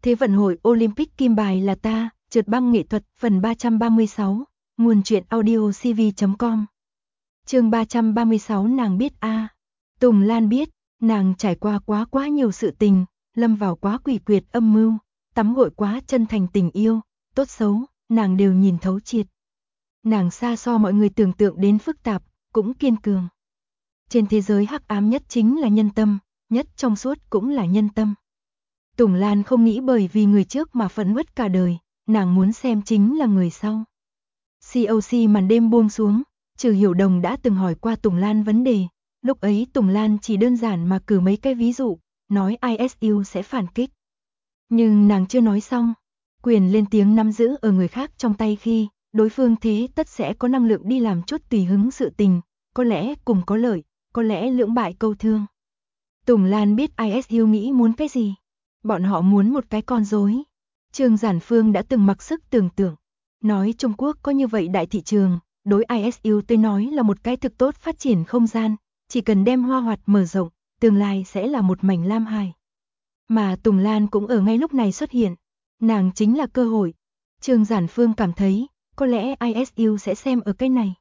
Thế vận hội Olympic kim bài là ta, trượt băng nghệ thuật phần 336, nguồn truyện audio cv.com. Chương 336 nàng biết a. Tùng Lan biết, nàng trải qua quá nhiều sự tình, lâm vào quá quỷ quyệt âm mưu, tắm gội quá chân thành tình yêu, tốt xấu, nàng đều nhìn thấu triệt. Nàng xa so mọi người tưởng tượng đến phức tạp, cũng kiên cường. Trên thế giới hắc ám nhất chính là nhân tâm, nhất trong suốt cũng là nhân tâm. Tùng Lan không nghĩ bởi vì người trước mà phẫn uất cả đời, nàng muốn xem chính là người sau. COC màn đêm buông xuống, Trừ Hiểu Đồng đã từng hỏi qua Tùng Lan vấn đề, lúc ấy Tùng Lan chỉ đơn giản mà cử mấy cái ví dụ, nói ISU sẽ phản kích. Nhưng nàng chưa nói xong, quyền lên tiếng nắm giữ ở người khác trong tay khi, đối phương thế tất sẽ có năng lượng đi làm chút tùy hứng sự tình, có lẽ cùng có lợi, có lẽ lưỡng bại câu thương. Tùng Lan biết ISU nghĩ muốn cái gì. Bọn họ muốn một cái con rối. Trương Giản Phương đã từng mặc sức tưởng tượng. Nói Trung Quốc có như vậy đại thị trường, đối ISU tôi nói là một cái thực tốt phát triển không gian, chỉ cần đem hoa hoạt mở rộng, tương lai sẽ là một mảnh lam hải. Mà Tùng Lan cũng ở ngay lúc này xuất hiện. Nàng chính là cơ hội. Trương Giản Phương cảm thấy, có lẽ ISU sẽ xem ở cái này.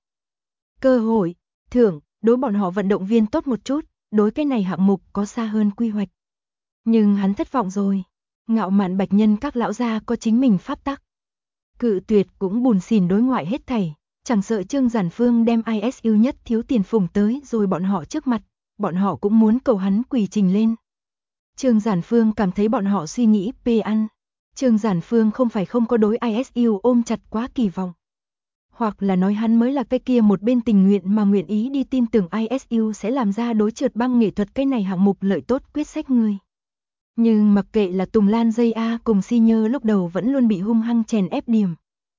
Cơ hội, thưởng, đối bọn họ vận động viên tốt một chút, đối cái này hạng mục có xa hơn quy hoạch. Nhưng hắn thất vọng rồi, ngạo mạn bạch nhân các lão gia có chính mình pháp tắc. Cự tuyệt cũng bùn xỉn đối ngoại hết thảy, chẳng sợ Trương Giản Phương đem ISU nhất thiếu tiền phủng tới rồi bọn họ trước mặt, bọn họ cũng muốn cầu hắn quỳ trình lên. Trương Giản Phương cảm thấy bọn họ suy nghĩ pê ăn. Trương Giản Phương không phải không có đối ISU ôm chặt quá kỳ vọng. Hoặc là nói hắn mới là cái kia một bên tình nguyện mà nguyện ý đi tin tưởng ISU sẽ làm ra đối trượt băng nghệ thuật cái này hạng mục lợi tốt quyết sách người. Nhưng mặc kệ là Tùng Lan dây A cùng Si Nhơ lúc đầu vẫn luôn bị hung hăng chèn ép điểm.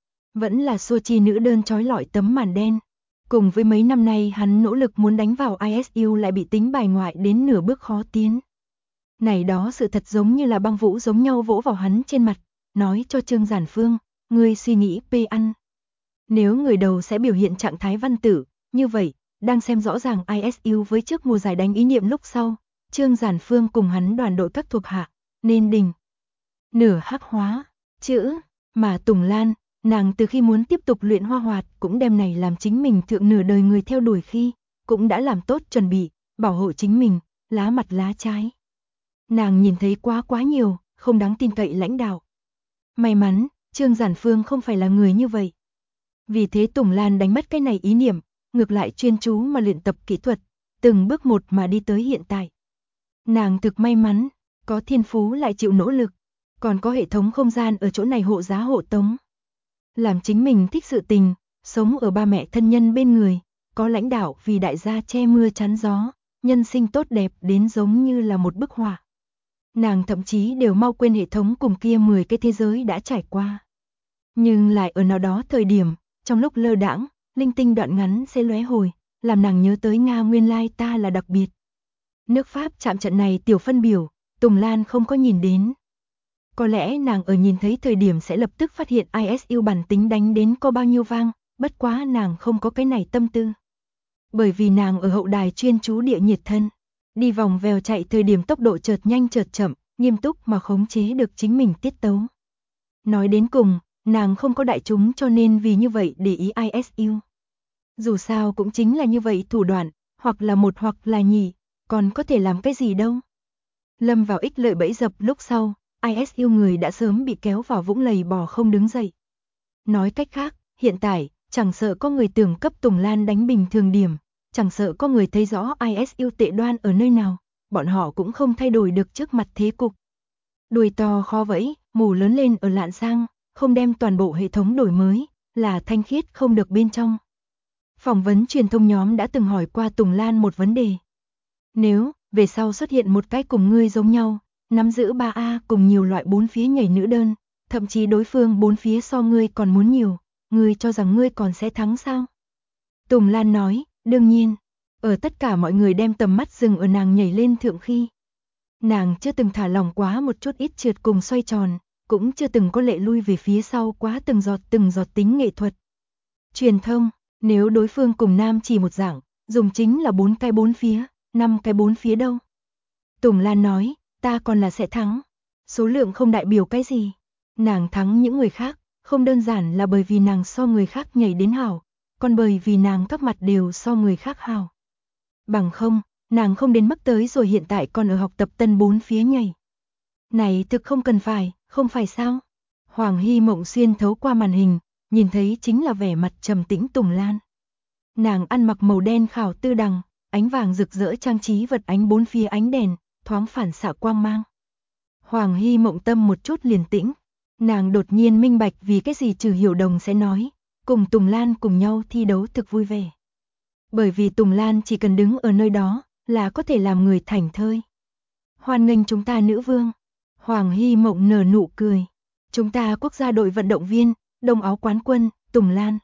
Vẫn là Sochi nữ đơn trói lọi tấm màn đen. Cùng với mấy năm nay hắn nỗ lực muốn đánh vào ISU lại bị tính bài ngoại đến nửa bước khó tiến. Này đó sự thật giống như là băng vũ giống nhau vỗ vào hắn trên mặt, nói cho Trương Giản Phương, ngươi suy nghĩ pê ăn. Nếu người đầu sẽ biểu hiện trạng thái văn tử, như vậy, đang xem rõ ràng ISU với trước mùa giải đánh ý niệm lúc sau. Trương Giản Phương cùng hắn đoàn đội các thuộc hạ, nên đình. Nửa hắc hóa, chữ, mà Tùng Lan, nàng từ khi muốn tiếp tục luyện hoa hoạt cũng đem này làm chính mình thượng nửa đời người theo đuổi khi, cũng đã làm tốt chuẩn bị, bảo hộ chính mình, lá mặt lá trái. Nàng nhìn thấy quá nhiều, không đáng tin cậy lãnh đạo. May mắn, Trương Giản Phương không phải là người như vậy. Vì thế Tùng Lan đánh mất cái này ý niệm, ngược lại chuyên chú mà luyện tập kỹ thuật, từng bước một mà đi tới hiện tại. Nàng thực may mắn, có thiên phú lại chịu nỗ lực, còn có hệ thống không gian ở chỗ này hộ giá hộ tống. Làm chính mình thích sự tình, sống ở ba mẹ thân nhân bên người, có lãnh đạo vì đại gia che mưa chắn gió, nhân sinh tốt đẹp đến giống như là một bức họa. Nàng thậm chí đều mau quên hệ thống cùng kia 10 cái thế giới đã trải qua. Nhưng lại ở nào đó thời điểm, trong lúc lơ đãng, linh tinh đoạn ngắn sẽ lóe hồi, làm nàng nhớ tới Nga nguyên lai ta là đặc biệt. Nước Pháp chạm trận này tiểu phân biểu, Tùng Lan không có nhìn đến. Có lẽ nàng ở nhìn thấy thời điểm sẽ lập tức phát hiện ISU bản tính đánh đến có bao nhiêu vang, bất quá nàng không có cái này tâm tư. Bởi vì nàng ở hậu đài chuyên chú địa nhiệt thân, đi vòng vèo chạy thời điểm tốc độ chợt nhanh chợt chậm, nghiêm túc mà khống chế được chính mình tiết tấu. Nói đến cùng, nàng không có đại chúng cho nên vì như vậy để ý ISU. Dù sao cũng chính là như vậy thủ đoạn, hoặc là một hoặc là nhì. Còn có thể làm cái gì đâu. Lâm vào ích lợi bẫy dập lúc sau, ISU người đã sớm bị kéo vào vũng lầy bò không đứng dậy. Nói cách khác, hiện tại, chẳng sợ có người tưởng cấp Tùng Lan đánh bình thường điểm, chẳng sợ có người thấy rõ ISU tệ đoan ở nơi nào, bọn họ cũng không thay đổi được trước mặt thế cục. Đuôi to khó vẫy, mù lớn lên ở Lạn Giang, không đem toàn bộ hệ thống đổi mới, là thanh khiết không được bên trong. Phỏng vấn truyền thông nhóm đã từng hỏi qua Tùng Lan một vấn đề. Nếu, về sau xuất hiện một cái cùng ngươi giống nhau, nắm giữ 3A cùng nhiều loại bốn phía nhảy nữ đơn, thậm chí đối phương bốn phía so ngươi còn muốn nhiều, ngươi cho rằng ngươi còn sẽ thắng sao? Tùng Lan nói, đương nhiên, ở tất cả mọi người đem tầm mắt dừng ở nàng nhảy lên thượng khi. Nàng chưa từng thả lỏng quá một chút ít trượt cùng xoay tròn, cũng chưa từng có lệ lui về phía sau quá từng giọt tính nghệ thuật. Truyền thông, nếu đối phương cùng nam chỉ một dạng, dùng chính là 4 cái bốn phía. 5 cái bốn phía đâu? Tùng Lan nói, ta còn là sẽ thắng. Số lượng không đại biểu cái gì. Nàng thắng những người khác, không đơn giản là bởi vì nàng so người khác nhảy đến hảo, còn bởi vì nàng các mặt đều so người khác hảo. Bằng không, nàng không đến mức tới rồi hiện tại còn ở học tập tân 4 phía nhảy. Này thực không cần phải, không phải sao? Hoàng Hy Mộng xuyên thấu qua màn hình, nhìn thấy chính là vẻ mặt trầm tĩnh Tùng Lan. Nàng ăn mặc màu đen khảo tư đằng, ánh vàng rực rỡ trang trí vật ánh bốn phía ánh đèn, thoáng phản xạ quang mang. Hoàng Hy Mộng tâm một chút liền tĩnh, nàng đột nhiên minh bạch vì cái gì Trừ Hiểu Đồng sẽ nói, cùng Tùng Lan cùng nhau thi đấu thực vui vẻ. Bởi vì Tùng Lan chỉ cần đứng ở nơi đó, là có thể làm người thảnh thơi. Hoan nghênh chúng ta nữ vương. Hoàng Hy Mộng nở nụ cười. Chúng ta quốc gia đội vận động viên, đồng áo quán quân, Tùng Lan.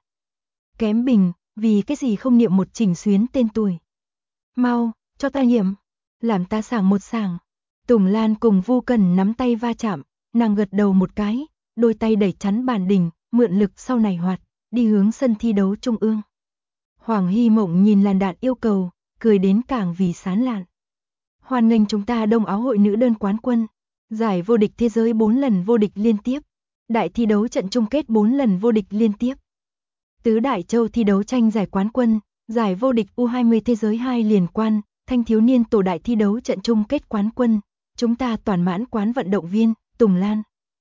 Kém Bình, vì cái gì không niệm một Trình Xuyến tên tuổi. Mau, cho ta niệm. Làm ta sảng một sảng. Tùng Lan cùng Vu Cần nắm tay va chạm, nàng gật đầu một cái, đôi tay đẩy chắn bàn đỉnh, mượn lực sau này hoạt, đi hướng sân thi đấu trung ương. Hoàng Hy Mộng nhìn làn đạn yêu cầu, cười đến càng vì sán lạn. Hoan nghênh chúng ta Đông Áo hội nữ đơn quán quân, giải vô địch thế giới 4 lần vô địch liên tiếp, đại thi đấu trận chung kết 4 lần vô địch liên tiếp. Tứ đại châu thi đấu tranh giải quán quân, giải vô địch U20 thế giới 2 liên quan, thanh thiếu niên tổ đại thi đấu trận chung kết quán quân, chúng ta toàn mãn quán vận động viên, Tùng Lan.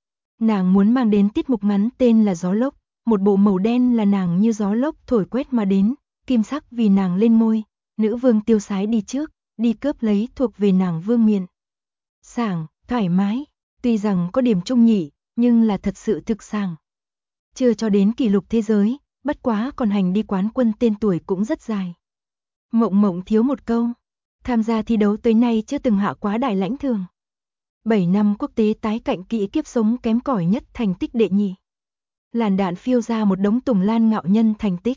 Nàng muốn mang đến tiết mục ngắn tên là Gió Lốc, một bộ màu đen là nàng như gió lốc thổi quét mà đến, kim sắc vì nàng lên môi, nữ vương tiêu sái đi trước, đi cướp lấy thuộc về nàng vương miện. Sảng, thoải mái, tuy rằng có điểm trung nhị, nhưng là thật sự thực sảng. Chưa cho đến kỷ lục thế giới, bất quá còn hành đi quán quân tên tuổi cũng rất dài. Mộng Mộng thiếu một câu, tham gia thi đấu tới nay chưa từng hạ quá đại lãnh thường. 7 năm quốc tế tái cạnh kỹ kiếp sống kém cỏi nhất thành tích đệ nhị. Làn đạn phiêu ra một đống Tùng Lan ngạo nhân thành tích.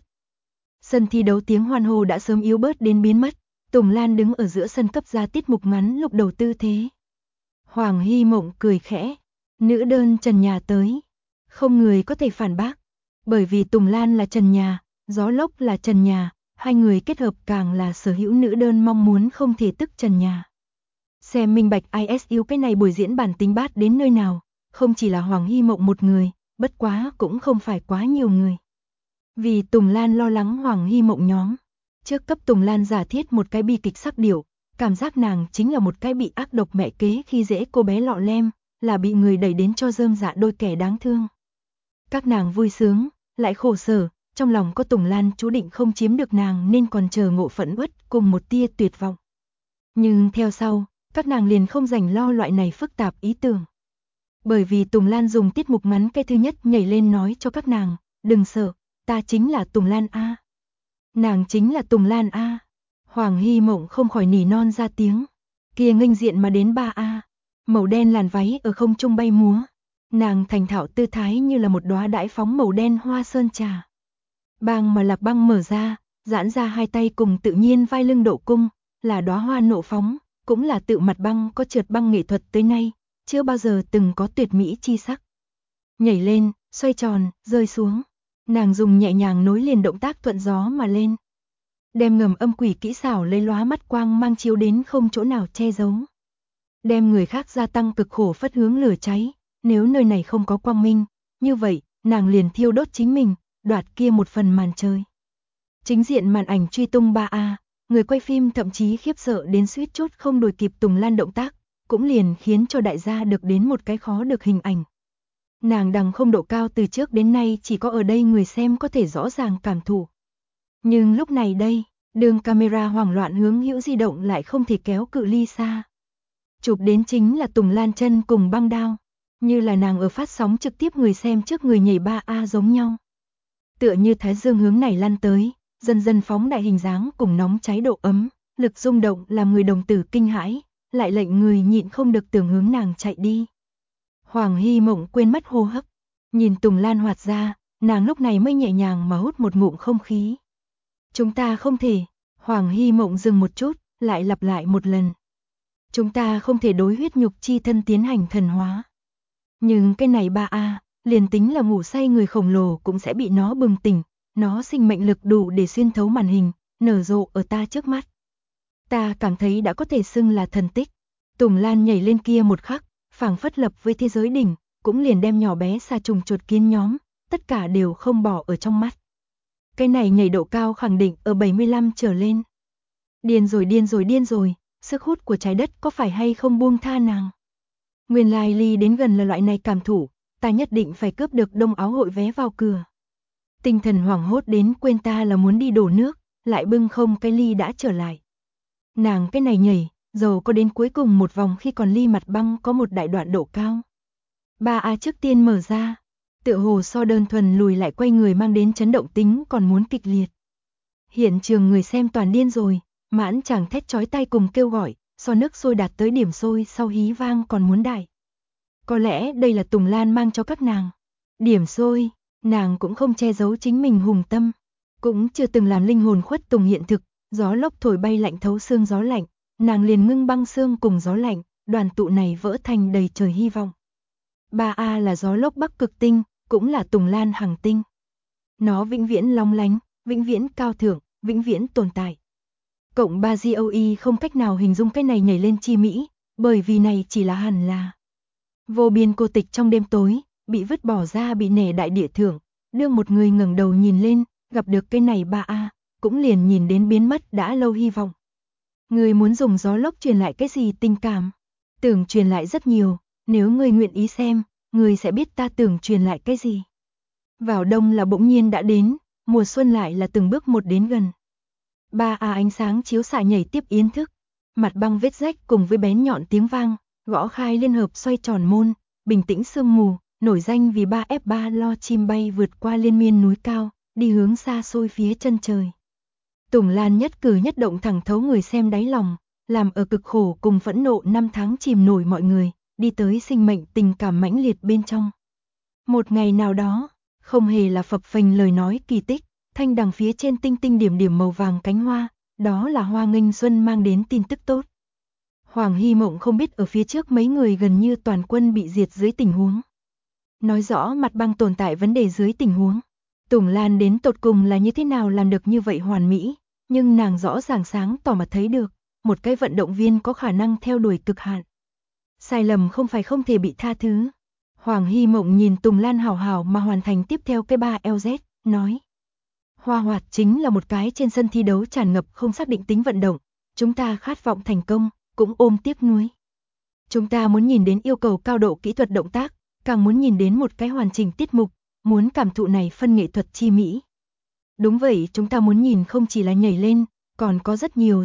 Sân thi đấu tiếng hoan hô đã sớm yếu bớt đến biến mất, Tùng Lan đứng ở giữa sân cấp ra tiết mục ngắn lúc đầu tư thế. Hoàng Hy Mộng cười khẽ, nữ đơn trần nhà tới. Không người có thể phản bác, bởi vì Tùng Lan là trần nhà, Gió Lốc là trần nhà, hai người kết hợp càng là sở hữu nữ đơn mong muốn không thể tức trần nhà. Xem minh bạch ISU cái này buổi diễn bản tính bát đến nơi nào, không chỉ là Hoàng Hy Mộng một người, bất quá cũng không phải quá nhiều người. Vì Tùng Lan lo lắng Hoàng Hy Mộng nhóm, trước cấp Tùng Lan giả thiết một cái bi kịch sắc điệu, cảm giác nàng chính là một cái bị ác độc mẹ kế khi dễ cô bé lọ lem, là bị người đẩy đến cho rơm dạ đôi kẻ đáng thương. Các nàng vui sướng, lại khổ sở, trong lòng có Tùng Lan chú định không chiếm được nàng nên còn chờ ngộ phẫn uất cùng một tia tuyệt vọng. Nhưng theo sau, các nàng liền không dành lo loại này phức tạp ý tưởng. Bởi vì Tùng Lan dùng tiết mục ngắn cái thứ nhất nhảy lên nói cho các nàng, đừng sợ, ta chính là Tùng Lan A. Nàng chính là Tùng Lan A. Hoàng Hy Mộng không khỏi nỉ non ra tiếng, kia nghênh diện mà đến 3A, màu đen làn váy ở không trung bay múa. Nàng thành thạo tư thái như là một đóa đãi phóng màu đen hoa sơn trà. Bang mà lạc băng mở ra, giãn ra hai tay cùng tự nhiên vai lưng độ cung, là đóa hoa nộ phóng, cũng là tự mặt băng có trượt băng nghệ thuật tới nay, chưa bao giờ từng có tuyệt mỹ chi sắc. Nhảy lên, xoay tròn, rơi xuống. Nàng dùng nhẹ nhàng nối liền động tác thuận gió mà lên. Đem ngầm âm quỷ kỹ xảo lấy lóa mắt quang mang chiếu đến không chỗ nào che giấu. Đem người khác gia tăng cực khổ phất hướng lửa cháy, nếu nơi này không có quang minh, như vậy, nàng liền thiêu đốt chính mình, đoạt kia một phần màn trời. Chính diện màn ảnh truy tung 3A, người quay phim thậm chí khiếp sợ đến suýt chút không đuổi kịp Tùng Lan động tác, cũng liền khiến cho đại gia được đến một cái khó được hình ảnh. Nàng đằng không độ cao từ trước đến nay chỉ có ở đây người xem có thể rõ ràng cảm thụ. Nhưng lúc này đây, đường camera hoảng loạn hướng hữu di động lại không thể kéo cự ly xa. Chụp đến chính là Tùng Lan chân cùng băng đao, như là nàng ở phát sóng trực tiếp người xem trước người nhảy 3A giống nhau. Tựa như thái dương hướng này lăn tới, dần dần phóng đại hình dáng cùng nóng cháy độ ấm, lực rung động làm người đồng tử kinh hãi, lại lệnh người nhịn không được tưởng hướng nàng chạy đi. Hoàng Hy Mộng quên mất hô hấp, nhìn Tùng Lan hoạt ra, nàng lúc này mới nhẹ nhàng mà hút một ngụm không khí. Chúng ta không thể, Hoàng Hy Mộng dừng một chút, lại lặp lại một lần. Chúng ta không thể đối huyết nhục chi thân tiến hành thần hóa. Nhưng cái này 3A, liền tính là ngủ say người khổng lồ cũng sẽ bị nó bừng tỉnh, nó sinh mệnh lực đủ để xuyên thấu màn hình, nở rộ ở ta trước mắt. Ta cảm thấy đã có thể xưng là thần tích. Tùng Lan nhảy lên kia một khắc, phảng phất lập với thế giới đỉnh, cũng liền đem nhỏ bé sa trùng chuột kiến nhóm, tất cả đều không bỏ ở trong mắt. Cái này nhảy độ cao khẳng định ở 75 trở lên. Điên rồi, sức hút của trái đất có phải hay không buông tha nàng. Nguyên lai ly đến gần là loại này cảm thụ, ta nhất định phải cướp được đông áo hội vé vào cửa. Tinh thần hoảng hốt đến quên ta là muốn đi đổ nước, lại bưng không cái ly đã trở lại. Nàng cái này nhảy, dầu có đến cuối cùng một vòng khi còn ly mặt băng có một đại đoạn độ cao. 3A trước tiên mở ra, tựa hồ so đơn thuần lùi lại quay người mang đến chấn động tính còn muốn kịch liệt. Hiện trường người xem toàn điên rồi, mãn chàng thét chói tai cùng kêu gọi, so nước sôi đạt tới điểm sôi sau hí vang còn muốn đại. Có lẽ đây là Tùng Lan mang cho các nàng. Điểm sôi, nàng cũng không che giấu chính mình hùng tâm, cũng chưa từng làm linh hồn khuất tùng hiện thực, gió lốc thổi bay lạnh thấu xương gió lạnh, nàng liền ngưng băng xương cùng gió lạnh, đoàn tụ này vỡ thành đầy trời hy vọng. 3A là gió lốc Bắc Cực Tinh, cũng là Tùng Lan Hằng Tinh. Nó vĩnh viễn long lánh, vĩnh viễn cao thượng, vĩnh viễn tồn tại. Cộng 3 GOE không cách nào hình dung cái này nhảy lên chi mỹ, bởi vì này chỉ là hẳn là vô biên cô tịch trong đêm tối, bị vứt bỏ ra bị nể đại địa thượng, đương một người ngẩng đầu nhìn lên, gặp được cái này 3A, cũng liền nhìn đến biến mất đã lâu hy vọng. Người muốn dùng gió lốc truyền lại cái gì tình cảm? Tưởng truyền lại rất nhiều, nếu người nguyện ý xem, người sẽ biết ta tưởng truyền lại cái gì. Vào đông là bỗng nhiên đã đến, mùa xuân lại là từng bước một đến gần. 3A ánh sáng chiếu xạ nhảy tiếp yến thức, mặt băng vết rách cùng với bén nhọn tiếng vang, gõ khai liên hợp xoay tròn môn, bình tĩnh sương mù, nổi danh vì 3F3 lo chim bay vượt qua liên miên núi cao, đi hướng xa xôi phía chân trời. Tùng Lan nhất cử nhất động thẳng thấu người xem đáy lòng, làm ở cực khổ cùng phẫn nộ năm tháng chìm nổi mọi người, đi tới sinh mệnh tình cảm mãnh liệt bên trong. Một ngày nào đó, không hề là phập phềnh lời nói kỳ tích, thanh đằng phía trên tinh tinh điểm điểm màu vàng cánh hoa, đó là hoa nghênh xuân mang đến tin tức tốt. Hoàng Hy Mộng không biết ở phía trước mấy người gần như toàn quân bị diệt dưới tình huống. Nói rõ mặt băng tồn tại vấn đề dưới tình huống. Tùng Lan đến tột cùng là như thế nào làm được như vậy hoàn mỹ, nhưng nàng rõ ràng sáng tỏ mà thấy được, một cái vận động viên có khả năng theo đuổi cực hạn. Sai lầm không phải không thể bị tha thứ. Hoàng Hy Mộng nhìn Tùng Lan hào hào mà hoàn thành tiếp theo cái 3LZ, nói. Hoa hoạt chính là một cái trên sân thi đấu tràn ngập không xác định tính vận động, chúng ta khát vọng thành công, cũng ôm tiếc nuối. Chúng ta muốn nhìn đến yêu cầu cao độ kỹ thuật động tác, càng muốn nhìn đến một cái hoàn chỉnh tiết mục, muốn cảm thụ này phân nghệ thuật chi mỹ. Đúng vậy, chúng ta muốn nhìn không chỉ là nhảy lên, còn có rất nhiều.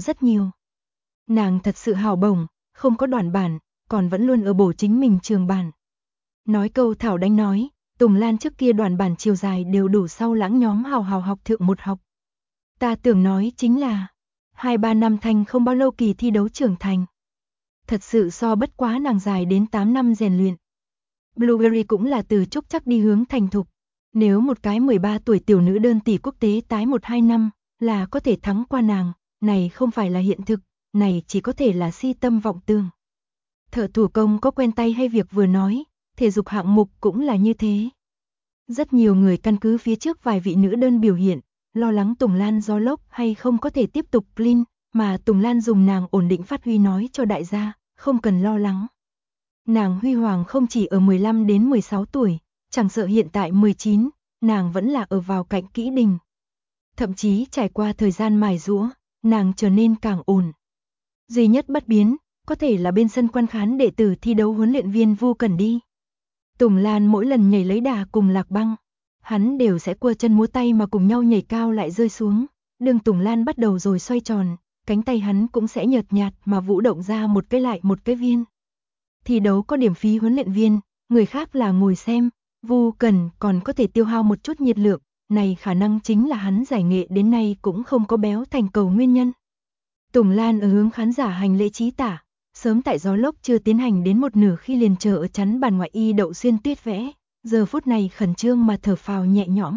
Nàng thật sự hào bổng, không có đoạn bản, còn vẫn luôn ở bổ chính mình trường bản. Nói câu thảo đánh nói, Tùng Lan trước kia đoạn bản chiều dài đều đủ sau lãng nhóm hào học thượng một học. Ta tưởng nói chính là 2-3 năm thanh không bao lâu kỳ thi đấu trưởng thành. Thật sự so bất quá nàng dài đến 8 năm rèn luyện. Blueberry cũng là từ trúc chắc đi hướng thành thục. Nếu một cái 13 tuổi tiểu nữ đơn tỷ quốc tế tái 1-2 năm là có thể thắng qua nàng, này không phải là hiện thực, này chỉ có thể là si tâm vọng tưởng. Thợ thủ công có quen tay hay việc vừa nói, thể dục hạng mục cũng là như thế. Rất nhiều người căn cứ phía trước vài vị nữ đơn biểu hiện, lo lắng Tùng Lan gió lốc hay không có thể tiếp tục clean, mà Tùng Lan dùng nàng ổn định phát huy nói cho đại gia, không cần lo lắng. Nàng huy hoàng không chỉ ở 15 đến 16 tuổi, chẳng sợ hiện tại 19, nàng vẫn là ở vào cạnh kỹ đình. Thậm chí trải qua thời gian mài giũa, nàng trở nên càng ổn. Duy nhất bất biến, có thể là bên sân quan khán đệ tử thi đấu huấn luyện viên Vu Cẩn đi. Tùng Lan mỗi lần nhảy lấy đà cùng Lạc Băng, hắn đều sẽ quơ chân múa tay mà cùng nhau nhảy cao lại rơi xuống. Đường Tùng Lan bắt đầu rồi xoay tròn, cánh tay hắn cũng sẽ nhợt nhạt mà vũ động ra một cái lại một cái viên. Thi đấu có điểm phí huấn luyện viên, người khác là ngồi xem, Vu Cẩn còn có thể tiêu hao một chút nhiệt lượng, này khả năng chính là hắn giải nghệ đến nay cũng không có béo thành cầu nguyên nhân. Tùng Lan ở hướng khán giả hành lễ chí tả, sớm tại gió lốc chưa tiến hành đến một nửa khi liền chờ ở chắn bàn ngoại y Đậu Xuyên Tuyết vẽ, giờ phút này khẩn trương mà thở phào nhẹ nhõm.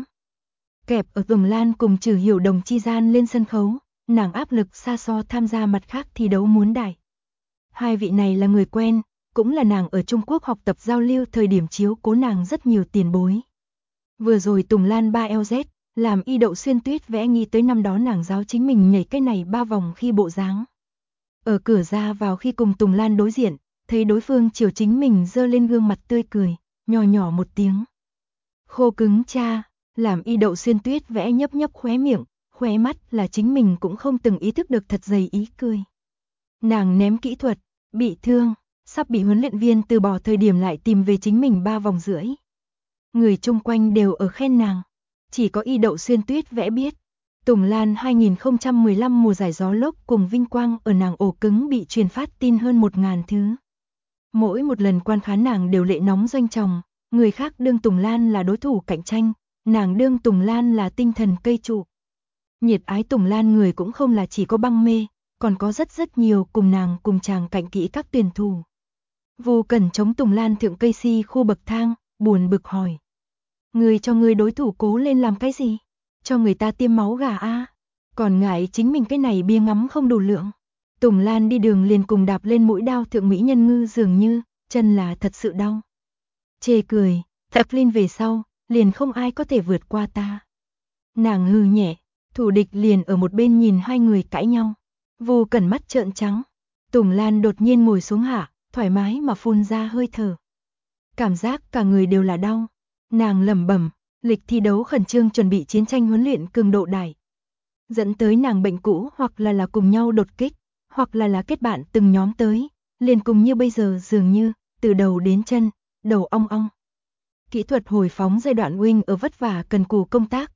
Kẹp ở Tùng Lan cùng Trử Hiểu Đồng chi gian lên sân khấu, nàng áp lực xa so tham gia mặt khác thi đấu muốn đại. Hai vị này là người quen, cũng là nàng ở Trung Quốc học tập giao lưu thời điểm chiếu cố nàng rất nhiều tiền bối. Vừa rồi Tùng Lan 3LZ, làm y Đậu Xuyên Tuyết vẽ nghĩ tới năm đó nàng giáo chính mình nhảy cái này 3 vòng khi bộ dáng. Ở cửa ra vào khi cùng Tùng Lan đối diện, thấy đối phương chiều chính mình giơ lên gương mặt tươi cười, nhỏ nhỏ một tiếng. Khô cứng cha, làm Y Đậu Xuyên Tuyết vẽ nhấp nhấp khóe miệng, khóe mắt là chính mình cũng không từng ý thức được thật dày ý cười. Nàng ném kỹ thuật, bị thương, sắp bị huấn luyện viên từ bỏ thời điểm lại tìm về chính mình 3 vòng rưỡi. Người chung quanh đều ở khen nàng, chỉ có Y Đậu Xuyên Tuyết vẽ biết. Tùng Lan 2015 mùa giải gió lốc cùng vinh quang ở nàng ổ cứng bị truyền phát tin hơn 1.000 thứ. Mỗi một lần quan khán nàng đều lệ nóng doanh tròng, người khác đương Tùng Lan là đối thủ cạnh tranh, nàng đương Tùng Lan là tinh thần cây trụ. Nhiệt ái Tùng Lan người cũng không là chỉ có băng mê, còn có rất nhiều cùng nàng cùng chàng cạnh kỹ các tuyển thủ. Vu Cẩn chống Tùng Lan thượng cây si khu bậc thang, buồn bực hỏi. Người cho người đối thủ cố lên làm cái gì? Cho người ta tiêm máu gà a, còn ngại chính mình cái này bia ngắm không đủ lượng. Tùng Lan đi đường liền cùng đạp lên mũi đao thượng mỹ nhân ngư dường như, chân là thật sự đau. Chê cười, tập lên về sau, liền không ai có thể vượt qua ta. Nàng hừ nhẹ, thủ địch liền ở một bên nhìn hai người cãi nhau. Vu Cẩn mắt trợn trắng, Tùng Lan đột nhiên ngồi xuống hạ, thoải mái mà phun ra hơi thở. Cảm giác cả người đều là đau. Nàng lẩm bẩm, lịch thi đấu khẩn trương chuẩn bị chiến tranh huấn luyện cường độ đại. Dẫn tới nàng bệnh cũ hoặc là cùng nhau đột kích, hoặc là kết bạn từng nhóm tới, liền cùng như bây giờ dường như, từ đầu đến chân, đầu ong ong. Kỹ thuật hồi phóng giai đoạn wing ở vất vả cần cù công tác,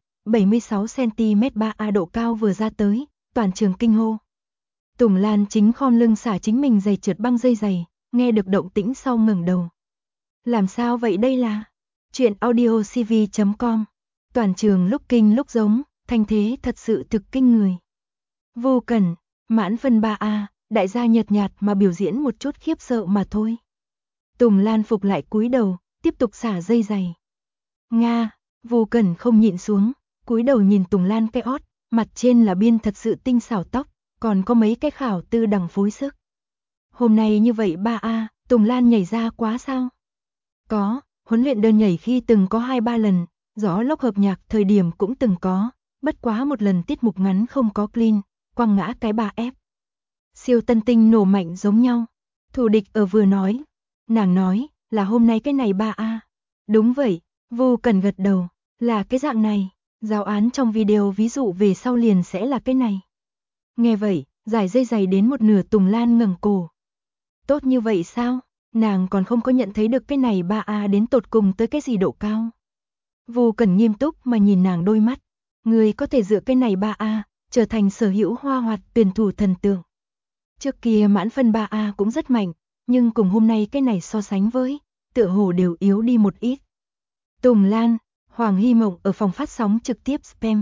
76cm 3A độ cao vừa ra tới, toàn trường kinh hô. Tùng Lan chính khom lưng xả chính mình giày trượt băng dây giày, nghe được động tĩnh sau ngẩng đầu. Làm sao vậy đây là? Chuyện audiocv.com. Toàn trường lúc kinh lúc giống, thanh thế thật sự thực kinh người. Vô Cẩn, mãn phân 3A, đại gia nhợt nhạt mà biểu diễn một chút khiếp sợ mà thôi. Tùng Lan phục lại cúi đầu, tiếp tục xả dây giày. Nga, Vô Cẩn không nhịn xuống, cúi đầu nhìn Tùng Lan cái ót, mặt trên là biên thật sự tinh xảo tóc, còn có mấy cái khảo tư đằng phối sức. Hôm nay như vậy 3A, Tùng Lan nhảy ra quá sao? Có, huấn luyện đơn nhảy khi từng có 2-3 lần, gió lốc hợp nhạc thời điểm cũng từng có, bất quá một lần tiết mục ngắn không có clean, quăng ngã cái 3F. Siêu tân tinh nổ mạnh giống nhau. Thủ địch ở vừa nói. Nàng nói, là hôm nay cái này 3A. Đúng vậy, Vô Cần gật đầu, là cái dạng này, giáo án trong video ví dụ về sau liền sẽ là cái này. Nghe vậy, giải dây giày đến một nửa Tùng Lan ngẩng cổ. Tốt như vậy sao? Nàng còn không có nhận thấy được cái này 3A đến tột cùng tới cái gì độ cao. Vô Cần nghiêm túc mà nhìn nàng đôi mắt. Người có thể dựa cái này 3A, trở thành sở hữu hoa hoạt tuyển thủ thần tượng. Trước kia mãn phân 3A cũng rất mạnh, nhưng cùng hôm nay cái này so sánh với, tựa hồ đều yếu đi một ít. Tùng Lan, Hoàng Hy Mộng ở phòng phát sóng trực tiếp spam.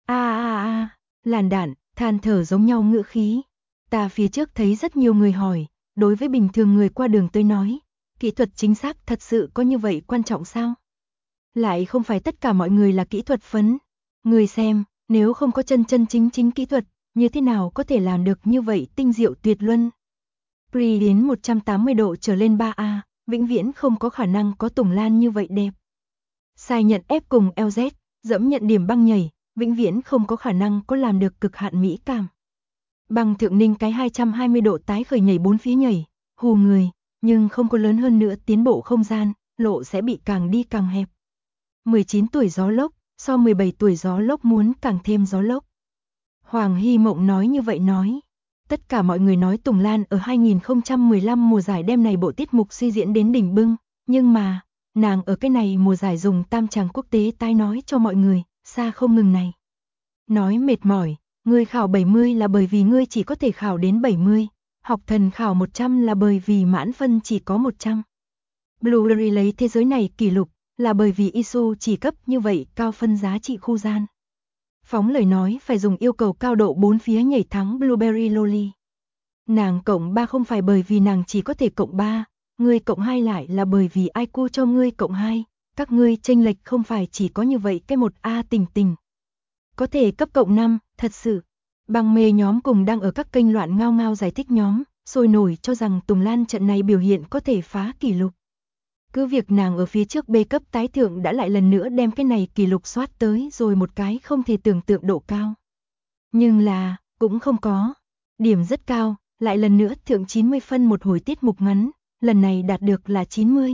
Làn đạn, than thở giống nhau ngữ khí. Ta phía trước thấy rất nhiều người hỏi, đối với bình thường người qua đường tôi nói, kỹ thuật chính xác thật sự có như vậy quan trọng sao? Lại không phải tất cả mọi người là kỹ thuật phấn. Người xem, nếu không có chân chính kỹ thuật, như thế nào có thể làm được như vậy tinh diệu tuyệt luân? Pre đến 180 độ trở lên 3A, vĩnh viễn không có khả năng có Tùng Lan như vậy đẹp. Sai nhận ép cùng LZ, dẫm nhận điểm băng nhảy, vĩnh viễn không có khả năng có làm được cực hạn mỹ cảm. Băng thượng ninh cái 220 độ tái khởi nhảy bốn phía nhảy, hù người, nhưng không có lớn hơn nữa tiến bộ không gian, lộ sẽ bị càng đi càng hẹp. 19 tuổi gió lốc, so 17 tuổi gió lốc muốn càng thêm gió lốc. Hoàng Hy Mộng nói như vậy nói. Tất cả mọi người nói Tùng Lan ở 2015 mùa giải đêm này bộ tiết mục suy diễn đến đỉnh bưng, nhưng mà, nàng ở cái này mùa giải dùng tam tràng quốc tế tai nói cho mọi người, xa không ngừng này. Nói mệt mỏi, ngươi khảo 70 là bởi vì ngươi chỉ có thể khảo đến 70, học thần khảo 100 là bởi vì mãn phân chỉ có 100. Blueberry lấy thế giới này kỷ lục, là bởi vì ISO chỉ cấp như vậy cao phân giá trị khu gian. Phóng lời nói phải dùng yêu cầu cao độ 4 phía nhảy thắng Blueberry Loli. Nàng cộng 3 không phải bởi vì nàng chỉ có thể cộng 3, ngươi cộng 2 lại là bởi vì IQ cho ngươi cộng 2, các ngươi chênh lệch không phải chỉ có như vậy cái 1A tình. Có thể cấp cộng 5, thật sự. Băng mê nhóm cùng đang ở các kênh loạn ngao ngao giải thích nhóm, sôi nổi cho rằng Tùng Lan trận này biểu hiện có thể phá kỷ lục. Cứ việc nàng ở phía trước B cấp tái thượng đã lại lần nữa đem cái này kỷ lục soát tới rồi một cái không thể tưởng tượng độ cao. Nhưng là, cũng không có. Điểm rất cao, lại lần nữa thượng 90 phân một hồi tiết mục ngắn, lần này đạt được là 90.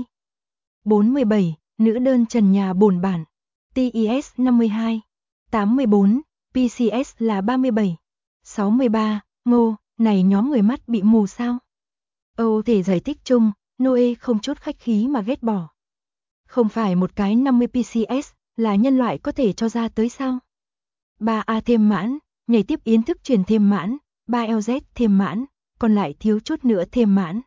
47, nữ đơn trần nhà bổn bản, TES 52, 84, PCS là 37, 63, ngô, này nhóm người mắt bị mù sao? Âu thể giải thích chung, Noe không chút khách khí mà ghét bỏ. Không phải một cái 50 PCS là nhân loại có thể cho ra tới sao? 3A thêm mãn, nhảy tiếp yến thức truyền thêm mãn, 3LZ thêm mãn, còn lại thiếu chút nữa thêm mãn.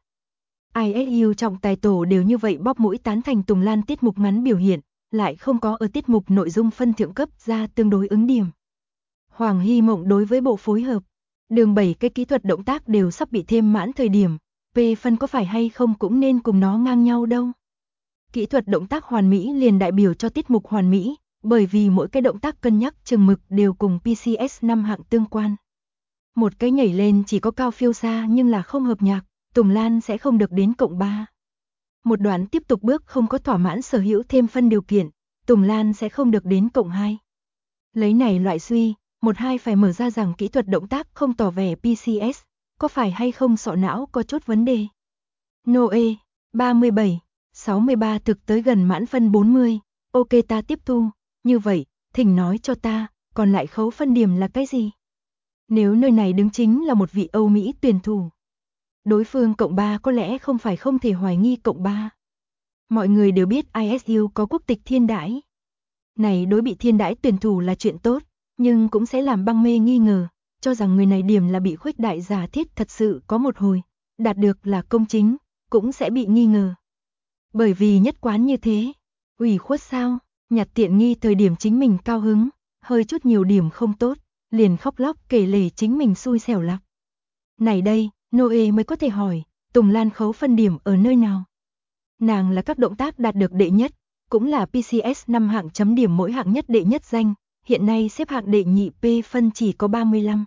ISU trọng tài tổ đều như vậy bóp mũi tán thành Tùng Lan tiết mục ngắn biểu hiện, lại không có ở tiết mục nội dung phân thượng cấp ra tương đối ứng điểm. Hoàng Hy Mộng đối với bộ phối hợp, đường 7 cái kỹ thuật động tác đều sắp bị thêm mãn thời điểm, P phân có phải hay không cũng nên cùng nó ngang nhau đâu. Kỹ thuật động tác hoàn mỹ liền đại biểu cho tiết mục hoàn mỹ, bởi vì mỗi cái động tác cân nhắc chừng mực đều cùng PCS 5 hạng tương quan. Một cái nhảy lên chỉ có cao phiêu xa nhưng là không hợp nhạc, Tùng Lan sẽ không được đến cộng 3. Một đoạn tiếp tục bước không có thỏa mãn sở hữu thêm phân điều kiện, Tùng Lan sẽ không được đến cộng 2. Lấy này loại suy, 1-2 phải mở ra rằng kỹ thuật động tác không tỏ vẻ PCS, có phải hay không sọ não có chút vấn đề. Noe, 37, 63 thực tới gần mãn phân 40, ok ta tiếp thu, như vậy, thỉnh nói cho ta, còn lại khấu phân điểm là cái gì? Nếu nơi này đứng chính là một vị Âu Mỹ tuyển thủ. Đối phương cộng 3 có lẽ không phải không thể hoài nghi cộng 3. Mọi người đều biết ISU có quốc tịch thiên đãi. Này đối bị thiên đãi tuyển thủ là chuyện tốt, nhưng cũng sẽ làm băng mê nghi ngờ, cho rằng người này điểm là bị khuếch đại giả thiết thật sự có một hồi, đạt được là công chính, cũng sẽ bị nghi ngờ. Bởi vì nhất quán như thế, ủy khuất sao, nhặt tiện nghi thời điểm chính mình cao hứng, hơi chút nhiều điểm không tốt, liền khóc lóc kể lể chính mình xui xẻo lạc. Này đây, Noe mới có thể hỏi, Tùng Lan khấu phân điểm ở nơi nào? Nàng là các động tác đạt được đệ nhất, cũng là PCS 5 hạng chấm điểm mỗi hạng nhất đệ nhất danh, hiện nay xếp hạng đệ nhị P phân chỉ có 35.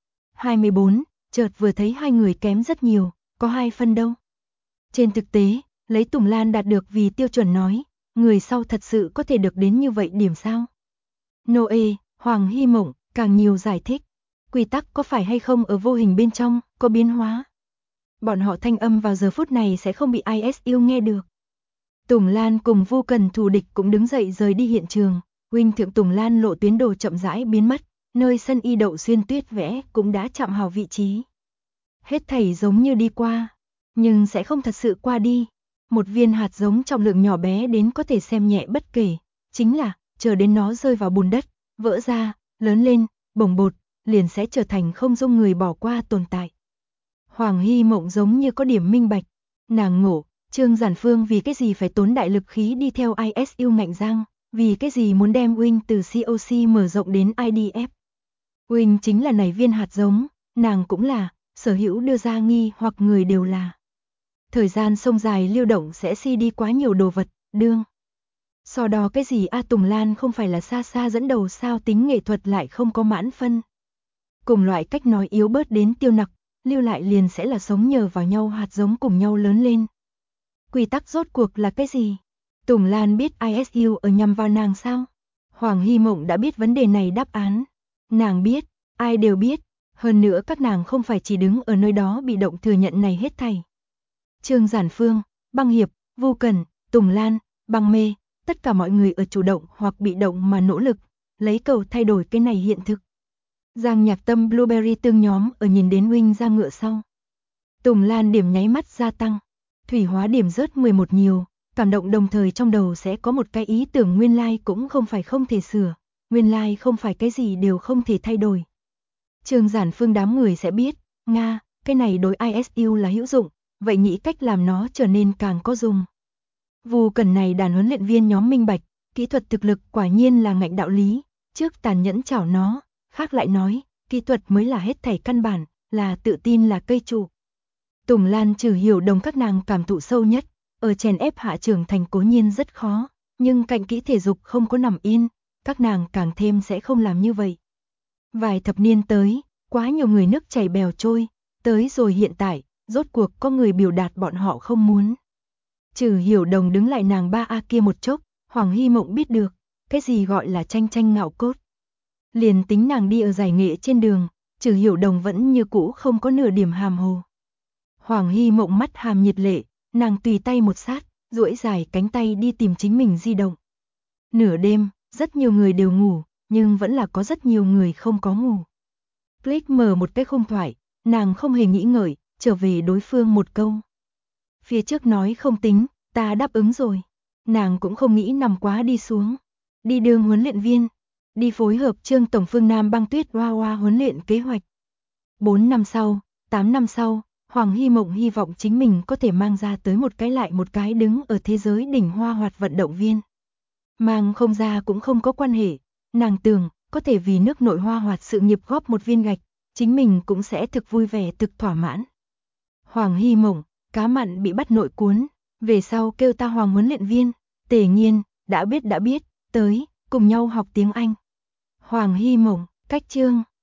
24, chợt vừa thấy hai người kém rất nhiều, có 2 phân đâu. Trên thực tế, lấy Tùng Lan đạt được vì tiêu chuẩn nói, người sau thật sự có thể được đến như vậy điểm sao? Noe, Hoàng Hy Mộng, càng nhiều giải thích. Quy tắc có phải hay không ở vô hình bên trong, có biến hóa. Bọn họ thanh âm vào giờ phút này sẽ không bị ISU nghe được. Tùng Lan cùng Vu Cần thù địch cũng đứng dậy rời đi hiện trường, huynh thượng Tùng Lan lộ tuyến đồ chậm rãi biến mất, nơi sân y đậu xuyên tuyết vẽ cũng đã chạm hào vị trí. Hết thảy giống như đi qua, nhưng sẽ không thật sự qua đi. Một viên hạt giống trọng lượng nhỏ bé đến có thể xem nhẹ bất kể, chính là chờ đến nó rơi vào bùn đất, vỡ ra, lớn lên, bồng bột, liền sẽ trở thành không dung người bỏ qua tồn tại. Hoàng Hy Mộng giống như có điểm minh bạch, nàng ngộ, Trương Giản Phương vì cái gì phải tốn đại lực khí đi theo ISU ngạnh giang, vì cái gì muốn đem Wing từ COC mở rộng đến IDF. Wing chính là này viên hạt giống, nàng cũng là, sở hữu đưa ra nghi hoặc người đều là. Thời gian sông dài lưu động sẽ si đi quá nhiều đồ vật, đương. So đo cái gì Tùng Lan không phải là xa xa dẫn đầu sao tính nghệ thuật lại không có mãn phân. Cùng loại cách nói yếu bớt đến tiêu nặc, lưu lại liền sẽ là sống nhờ vào nhau hạt giống cùng nhau lớn lên. Quy tắc rốt cuộc là cái gì? Tùng Lan biết ISU ở nhằm vào nàng sao? Hoàng Hy Mộng đã biết vấn đề này đáp án. Nàng biết, ai đều biết, hơn nữa các nàng không phải chỉ đứng ở nơi đó bị động thừa nhận này hết thảy. Trương Giản Phương, Băng Hiệp, Vu Cần, Tùng Lan, Băng Mê, tất cả mọi người ở chủ động hoặc bị động mà nỗ lực, lấy cầu thay đổi cái này hiện thực. Giang Nhạc Tâm Blueberry tương nhóm ở nhìn đến huynh ra ngựa sau. Tùng Lan điểm nháy mắt gia tăng, thủy hóa điểm rớt 11 nhiều, cảm động đồng thời trong đầu sẽ có một cái ý tưởng nguyên lai cũng không phải không thể sửa, nguyên lai không phải cái gì đều không thể thay đổi. Trương Giản Phương đám người sẽ biết, Nga, cái này đối ISU là hữu dụng, vậy nghĩ cách làm nó trở nên càng có dùng. Vu Cần này đàn huấn luyện viên nhóm minh bạch, kỹ thuật thực lực quả nhiên là ngạnh đạo lý, trước tàn nhẫn chảo nó, khác lại nói, kỹ thuật mới là hết thảy căn bản, là tự tin là cây trụ. Tùng Lan Trừ Hiểu Đồng các nàng cảm thụ sâu nhất, ở chèn ép hạ trưởng thành cố nhiên rất khó, nhưng cạnh kỹ thể dục không có nằm yên, các nàng càng thêm sẽ không làm như vậy. Vài thập niên tới, quá nhiều người nước chảy bèo trôi, tới rồi hiện tại, rốt cuộc có người biểu đạt bọn họ không muốn. Trừ Hiểu Đồng đứng lại nàng 3A kia một chốc, Hoàng Hy Mộng biết được, cái gì gọi là tranh tranh ngạo cốt. Liền tính nàng đi ở giải nghệ trên đường, Trừ Hiểu Đồng vẫn như cũ không có nửa điểm hàm hồ. Hoàng Hy Mộng mắt hàm nhiệt lệ, nàng tùy tay một sát, duỗi dài cánh tay đi tìm chính mình di động. Nửa đêm, rất nhiều người đều ngủ, nhưng vẫn là có rất nhiều người không có ngủ. Click mở một cái khung thoại, nàng không hề nghĩ ngợi, trở về đối phương một câu. Phía trước nói không tính, ta đáp ứng rồi. Nàng cũng không nghĩ nằm quá đi xuống. Đi đường huấn luyện viên, đi phối hợp Trương Tổng Phương Nam Băng Tuyết Hoa Hoa huấn luyện kế hoạch. 4 năm sau, 8 năm sau, Hoàng Hy Mộng hy vọng chính mình có thể mang ra tới một cái lại một cái đứng ở thế giới đỉnh hoa hoạt vận động viên. Mang không ra cũng không có quan hệ, nàng tưởng có thể vì nước nội hoa hoạt sự nghiệp góp một viên gạch, chính mình cũng sẽ thực vui vẻ thực thỏa mãn. Hoàng Hy Mộng, cá mặn bị bắt nội cuốn, về sau kêu ta Hoàng huấn luyện viên, Tề Nghiên, đã biết, tới, cùng nhau học tiếng Anh. Hoàng Hy Mộng, cách chương